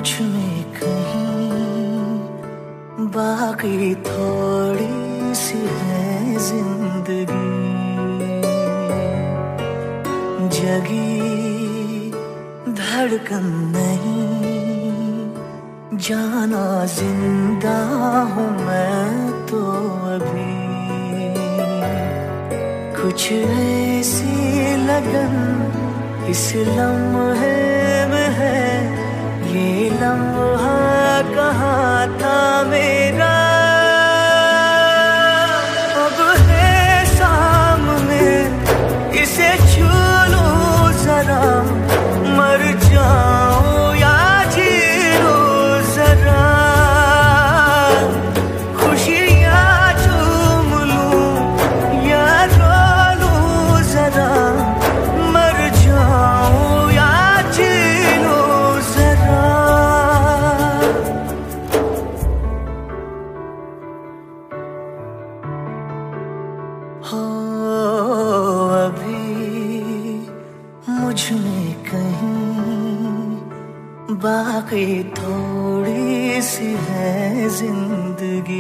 मुझ में कहीं बाकी थोड़ी सी है जिंदगी, जगी धड़कन नहीं, जाना जिंदा हूँ मैं तो अभी। कुछ ऐसी लगन इस लम्हे में है, ये लम्हा कहाँ था मेरा, अब है सामने, इसे छू लूं जरा, मर जाऊं या जी लूं जरा, खुशियाँ झूम लूं या रो लूं जरा, मर जाऊं या जी लूं जरा। हो अभी मुझ में कहीं बाकी थोड़ी सी है जिंदगी।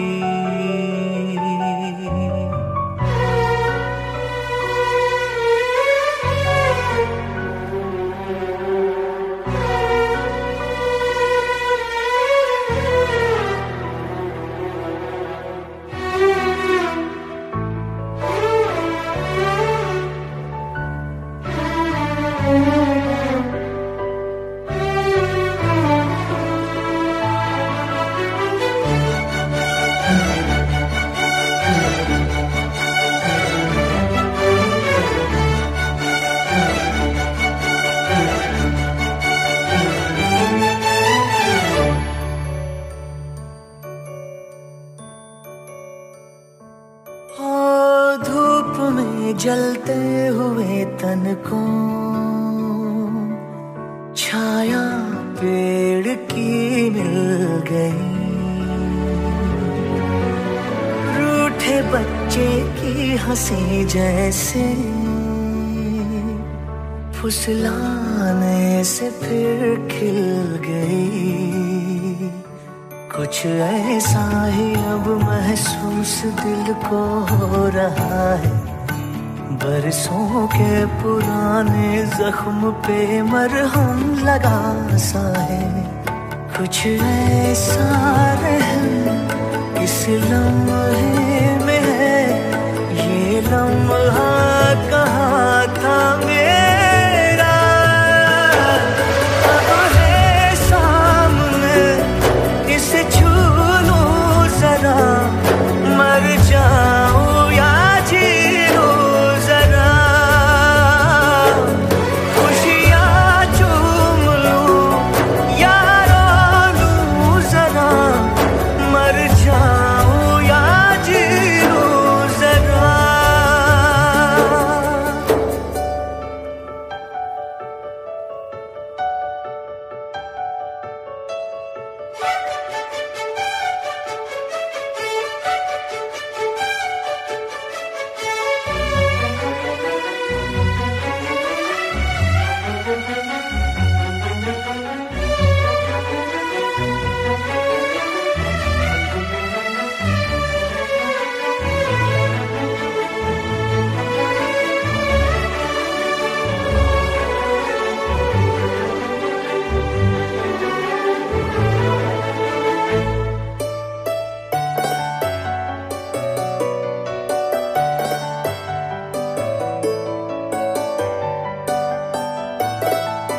धूप में जलते हुए तन को छाया पेड़ की मिल गई, रूठे बच्चे की हंसी जैसे फुसलाने से फिर खिल गई। कुछ ऐसा ही अब महसूस दिल को हो रहा है, बरसों के पुराने जख्म पे मरहम लगा सा है। कुछ ऐसा रहम इस लम्हे में है, ये लम्हा कहाँ